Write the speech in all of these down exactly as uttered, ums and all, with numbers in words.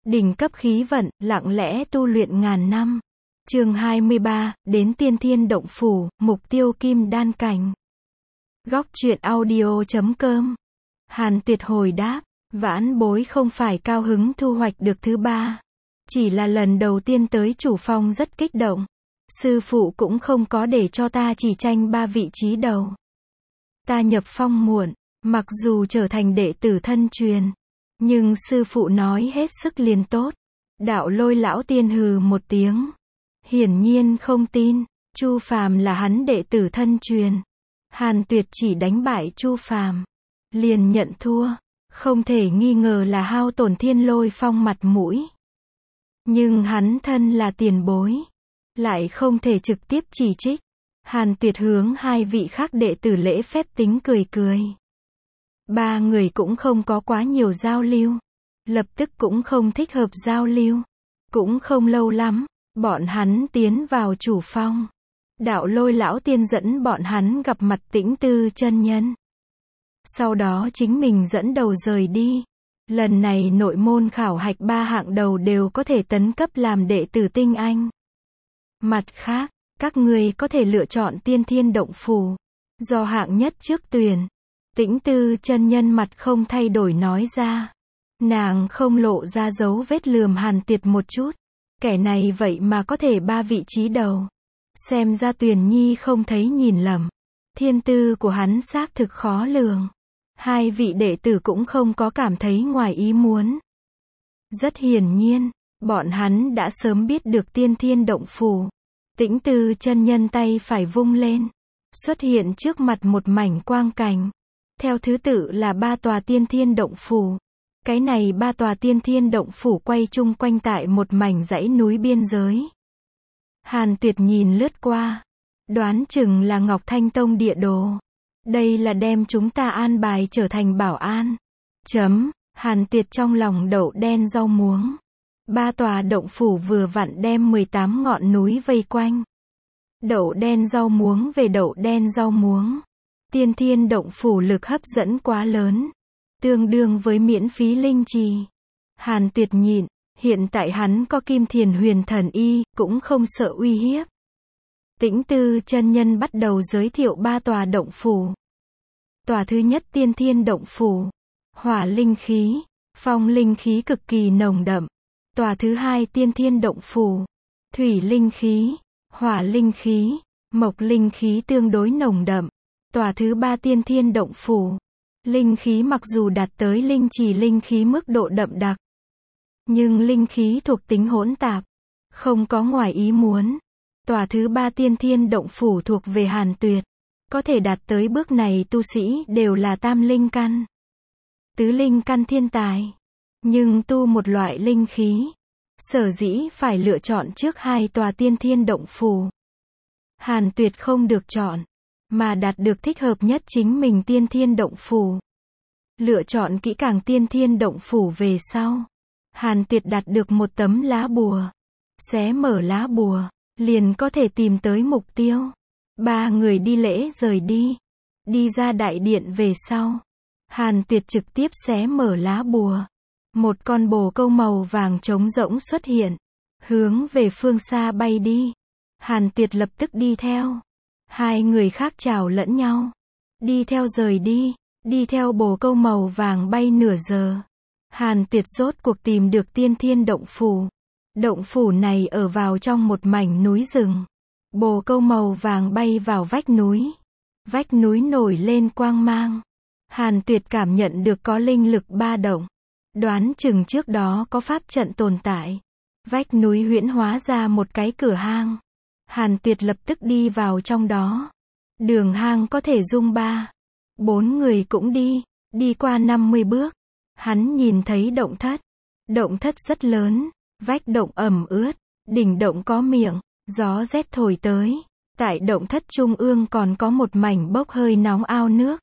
Đỉnh cấp khí vận, lặng lẽ tu luyện ngàn năm. Chương hai mươi ba, đến tiên thiên động phủ, mục tiêu kim đan cảnh. Góc truyện audio chấm com. Hàn Tuyệt hồi đáp, vãn bối không phải cao hứng thu hoạch được thứ ba. Chỉ là lần đầu tiên tới chủ phong rất kích động. Sư phụ cũng không có để cho ta chỉ tranh ba vị trí đầu. Ta nhập phong muộn, mặc dù trở thành đệ tử thân truyền. Nhưng sư phụ nói hết sức liền tốt. Đạo Lôi lão tiên hừ một tiếng. Hiển nhiên không tin, Chu Phàm là hắn đệ tử thân truyền. Hàn Tuyệt chỉ đánh bại Chu Phàm, liền nhận thua, không thể nghi ngờ là hao tổn Thiên Lôi Phong mặt mũi. Nhưng hắn thân là tiền bối, lại không thể trực tiếp chỉ trích. Hàn Tuyệt hướng hai vị khác đệ tử lễ phép tính cười cười. Ba người cũng không có quá nhiều giao lưu, lập tức cũng không thích hợp giao lưu. Cũng không lâu lắm, bọn hắn tiến vào chủ phong. Đạo Lôi lão tiên dẫn bọn hắn gặp mặt Tĩnh Tư chân nhân. Sau đó chính mình dẫn đầu rời đi. Lần này nội môn khảo hạch ba hạng đầu đều có thể tấn cấp làm đệ tử tinh anh. Mặt khác, các người có thể lựa chọn tiên thiên động phủ, do hạng nhất trước tuyển. Tĩnh Tư chân nhân mặt không thay đổi nói ra. Nàng không lộ ra dấu vết lườm Hàn Tuyệt một chút. Kẻ này vậy mà có thể ba vị trí đầu. Xem ra Tuyền Nhi không thấy nhìn lầm. Thiên tư của hắn xác thực khó lường. Hai vị đệ tử cũng không có cảm thấy ngoài ý muốn. Rất hiển nhiên, bọn hắn đã sớm biết được tiên thiên động phủ. Tĩnh Tư chân nhân tay phải vung lên, xuất hiện trước mặt một mảnh quang cảnh. Theo thứ tự là ba tòa tiên thiên động phủ. Cái này ba tòa tiên thiên động phủ quay chung quanh tại một mảnh dãy núi biên giới. Hàn Tuyệt nhìn lướt qua, đoán chừng là Ngọc Thanh Tông địa đồ. Đây là đem chúng ta an bài trở thành bảo an. Chấm, Hàn Tuyệt trong lòng đậu đen rau muống. Ba tòa động phủ vừa vặn đem mười tám ngọn núi vây quanh. Đậu đen rau muống về đậu đen rau muống. Tiên thiên động phủ lực hấp dẫn quá lớn, tương đương với miễn phí linh trì. Hàn Tuyệt nhịn, hiện tại hắn có Kim Thiền Huyền Thần Y, cũng không sợ uy hiếp. Tĩnh Tư chân nhân bắt đầu giới thiệu ba tòa động phủ. Tòa thứ nhất tiên thiên động phủ, hỏa linh khí, phong linh khí cực kỳ nồng đậm. Tòa thứ hai tiên thiên động phủ, thủy linh khí, hỏa linh khí, mộc linh khí tương đối nồng đậm. Tòa thứ ba tiên thiên động phủ, linh khí mặc dù đạt tới linh trì linh khí mức độ đậm đặc, nhưng linh khí thuộc tính hỗn tạp, không có ngoài ý muốn. Tòa thứ ba tiên thiên động phủ thuộc về Hàn Tuyệt, có thể đạt tới bước này tu sĩ đều là tam linh căn, tứ linh căn thiên tài, nhưng tu một loại linh khí, sở dĩ phải lựa chọn trước hai tòa tiên thiên động phủ. Hàn Tuyệt không được chọn, mà đạt được thích hợp nhất chính mình tiên thiên động phủ. Lựa chọn kỹ càng tiên thiên động phủ về sau, Hàn Tuyệt đạt được một tấm lá bùa. Xé mở lá bùa, liền có thể tìm tới mục tiêu. Ba người đi lễ rời đi. Đi ra đại điện về sau, Hàn Tuyệt trực tiếp xé mở lá bùa. Một con bồ câu màu vàng trống rỗng xuất hiện, hướng về phương xa bay đi. Hàn Tuyệt lập tức đi theo. Hai người khác chào lẫn nhau, đi theo rời đi. Đi theo bồ câu màu vàng bay nửa giờ, Hàn Tuyệt rốt cuộc tìm được tiên thiên động phủ. Động phủ này ở vào trong một mảnh núi rừng. Bồ câu màu vàng bay vào vách núi. Vách núi nổi lên quang mang. Hàn Tuyệt cảm nhận được có linh lực ba động. Đoán chừng trước đó có pháp trận tồn tại. Vách núi huyễn hóa ra một cái cửa hang. Hàn Tuyệt lập tức đi vào trong đó. Đường hang có thể dung ba, bốn người cũng đi. Đi qua năm mươi bước, hắn nhìn thấy động thất. Động thất rất lớn, vách động ẩm ướt, đỉnh động có miệng, gió rét thổi tới. Tại động thất trung ương còn có một mảnh bốc hơi nóng ao nước.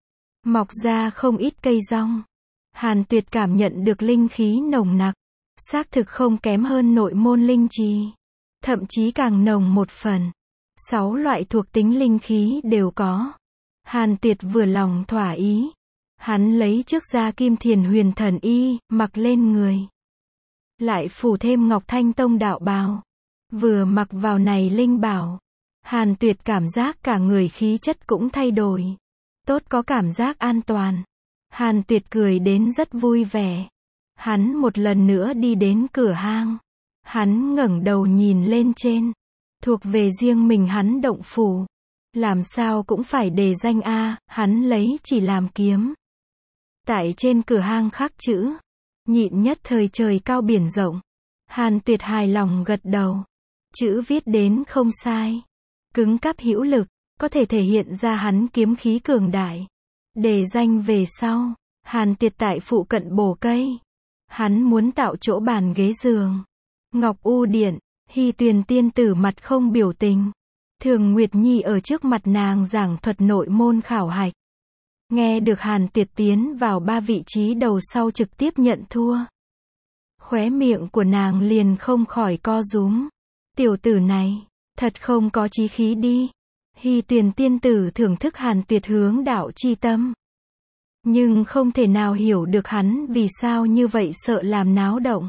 Mọc ra không ít cây rong. Hàn Tuyệt cảm nhận được linh khí nồng nặc, xác thực không kém hơn nội môn linh trì, thậm chí càng nồng một phần. Sáu loại thuộc tính linh khí đều có. Hàn Tuyệt vừa lòng thỏa ý. Hắn lấy trước ra Kim Thiền Huyền Thần Y, mặc lên người. lại phủ thêm Ngọc Thanh Tông đạo bào. Vừa mặc vào này linh bảo, Hàn Tuyệt cảm giác cả người khí chất cũng thay đổi. Tốt có cảm giác an toàn. Hàn Tuyệt cười đến rất vui vẻ. Hắn một lần nữa đi đến cửa hang. Hắn ngẩng đầu nhìn lên trên. Thuộc về riêng mình hắn động phủ. Làm sao cũng phải đề danh A, hắn lấy chỉ làm kiếm. Tại trên cửa hang khắc chữ. Nhịn nhất thời trời cao biển rộng. Hàn Tuyệt hài lòng gật đầu. Chữ viết đến không sai. Cứng cáp hữu lực, có thể thể hiện ra hắn kiếm khí cường đại. Đề danh về sau, Hàn Tuyệt tại phụ cận bổ cây. Hắn muốn tạo chỗ bàn ghế giường. Ngọc U Điện, Hy Tuyền tiên tử mặt không biểu tình. Thường Nguyệt Nhi ở trước mặt nàng giảng thuật nội môn khảo hạch. Nghe được Hàn Tuyệt tiến vào ba vị trí đầu sau trực tiếp nhận thua. Khóe miệng của nàng liền không khỏi co rúm. Tiểu tử này, thật không có chí khí đi. Hy Tuyền tiên tử thưởng thức Hàn Tuyệt hướng đạo chi tâm. Nhưng không thể nào hiểu được hắn vì sao như vậy sợ làm náo động.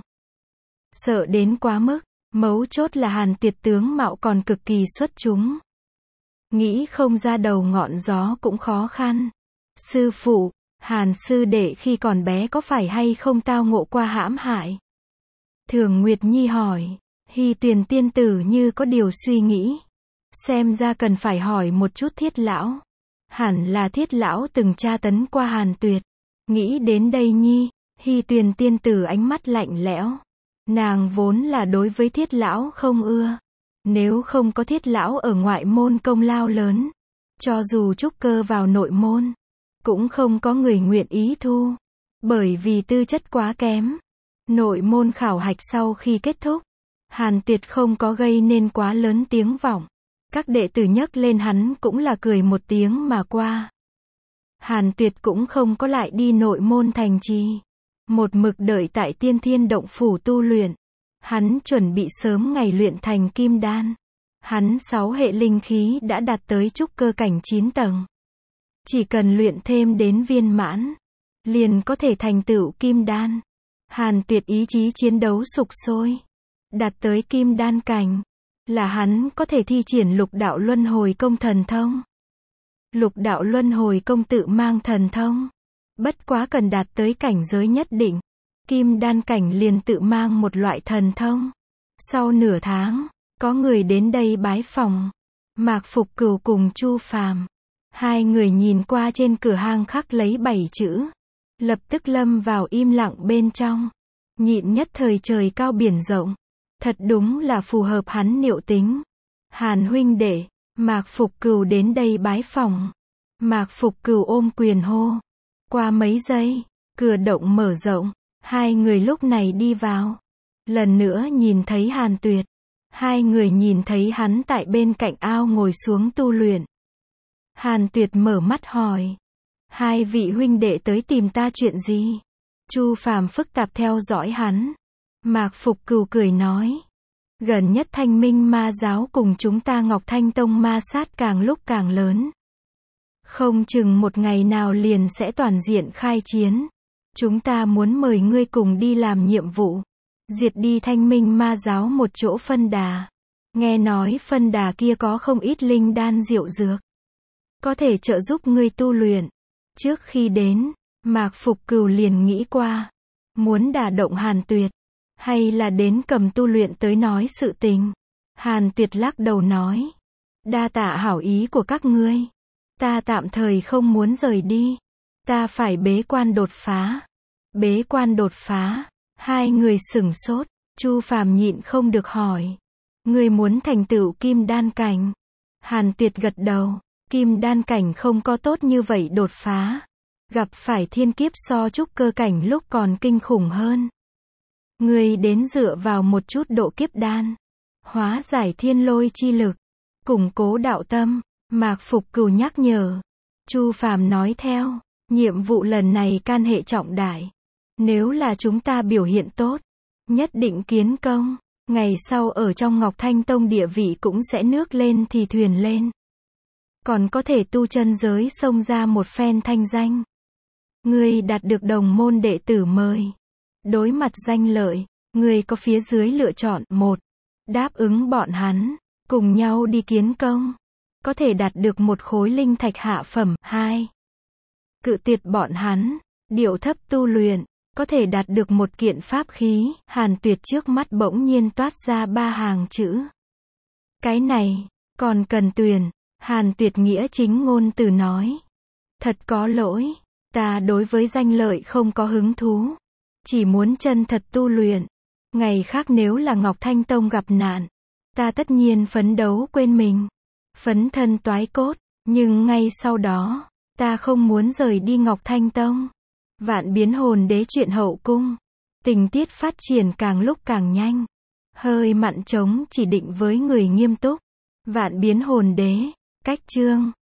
Sợ đến quá mức, mấu chốt là Hàn Tuyệt tướng mạo còn cực kỳ xuất chúng. Nghĩ không ra đầu ngọn gió cũng khó khăn. Sư phụ, Hàn sư đệ khi còn bé có phải hay không tao ngộ qua hãm hại? Thường Nguyệt Nhi hỏi. Hy Tuyền tiên tử như có điều suy nghĩ. Xem ra cần phải hỏi một chút Thiết lão. Hẳn là Thiết lão từng tra tấn qua Hàn Tuyệt. Nghĩ đến đây Nhi, Hy Tuyền tiên tử ánh mắt lạnh lẽo. Nàng vốn là đối với Thiết lão không ưa. Nếu không có Thiết lão ở ngoại môn công lao lớn, cho dù trúc cơ vào nội môn, cũng không có người nguyện ý thu. Bởi vì tư chất quá kém. Nội môn khảo hạch sau khi kết thúc, Hàn Tuyệt không có gây nên quá lớn tiếng vọng. Các đệ tử nhắc lên hắn cũng là cười một tiếng mà qua. Hàn Tuyệt cũng không có lại đi nội môn thành trì. Một mực đợi tại Tiên Thiên Động Phủ tu luyện. Hắn chuẩn bị sớm ngày luyện thành kim đan. Hắn sáu hệ linh khí đã đạt tới trúc cơ cảnh chín tầng. Chỉ cần luyện thêm đến viên mãn, liền có thể thành tựu kim đan. Hàn Tuyệt ý chí chiến đấu sục sôi. Đạt tới kim đan cảnh, là hắn có thể thi triển lục đạo luân hồi công thần thông. Lục đạo luân hồi công tự mang thần thông. Bất quá cần đạt tới cảnh giới nhất định. Kim đan cảnh liền tự mang một loại thần thông. Sau nửa tháng, có người đến đây bái phòng. Mạc Phục Cửu cùng Chu Phàm. Hai người nhìn qua trên cửa hang khắc lấy bảy chữ. Lập tức lâm vào im lặng bên trong. Nhịn nhất thời trời cao biển rộng. Thật đúng là phù hợp hắn niệu tính. Hàn huynh đệ, Mạc Phục Cửu đến đây bái phòng. Mạc Phục Cửu ôm quyền hô. Qua mấy giây, cửa động mở rộng. Hai người lúc này đi vào. Lần nữa nhìn thấy Hàn Tuyệt. Hai người nhìn thấy hắn tại bên cạnh ao ngồi xuống tu luyện. Hàn Tuyệt mở mắt hỏi. Hai vị huynh đệ tới tìm ta chuyện gì? Chu Phàm phức tạp theo dõi hắn. Mạc Phục Cửu cười nói. Gần nhất Thanh Minh ma giáo cùng chúng ta Ngọc Thanh Tông ma sát càng lúc càng lớn. Không chừng một ngày nào liền sẽ toàn diện khai chiến. Chúng ta muốn mời ngươi cùng đi làm nhiệm vụ. Diệt đi Thanh Minh ma giáo một chỗ phân đà. Nghe nói phân đà kia có không ít linh đan diệu dược. Có thể trợ giúp ngươi tu luyện. Trước khi đến, Mạc Phục Cửu liền nghĩ qua. Muốn đả động Hàn Tuyệt. Hay là đến cầm tu luyện tới nói sự tình. Hàn Tuyệt lắc đầu nói. Đa tạ hảo ý của các ngươi. Ta tạm thời không muốn rời đi. Ta phải bế quan đột phá. Bế quan đột phá. Hai người sửng sốt. Chu Phàm nhịn không được hỏi. Ngươi muốn thành tựu kim đan cảnh. Hàn Tuyệt gật đầu. Kim đan cảnh không có tốt như vậy đột phá. Gặp phải thiên kiếp so trúc cơ cảnh lúc còn kinh khủng hơn. Ngươi đến dựa vào một chút độ kiếp đan. Hóa giải thiên lôi chi lực. Củng cố đạo tâm. Mạc Phục Cửu nhắc nhở. Chu Phàm nói theo. Nhiệm vụ lần này can hệ trọng đại. Nếu là chúng ta biểu hiện tốt, nhất định kiến công. Ngày sau ở trong Ngọc Thanh Tông địa vị cũng sẽ nước lên thì thuyền lên. Còn có thể tu chân giới xông ra một phen thanh danh. Ngươi đạt được đồng môn đệ tử mời. Đối mặt danh lợi, Ngươi có phía dưới lựa chọn: một. Đáp ứng bọn hắn, cùng nhau đi kiến công, có thể đạt được một khối linh thạch hạ phẩm. Hai. Cự tuyệt bọn hắn, điệu thấp tu luyện, có thể đạt được một kiện pháp khí. Hàn Tuyệt trước mắt bỗng nhiên toát ra ba hàng chữ. Cái này, còn cần tuyển. Hàn Tuyệt nghĩa chính ngôn từ nói. Thật có lỗi, ta đối với danh lợi không có hứng thú. Chỉ muốn chân thật tu luyện. Ngày khác nếu là Ngọc Thanh Tông gặp nạn, ta tất nhiên phấn đấu quên mình. Phấn thân toái cốt, nhưng ngay sau đó, ta không muốn rời đi Ngọc Thanh Tông. Vạn biến hồn đế chuyện hậu cung. Tình tiết phát triển càng lúc càng nhanh. Hơi mặn trống chỉ định với người nghiêm túc. Vạn biến hồn đế, cách chương.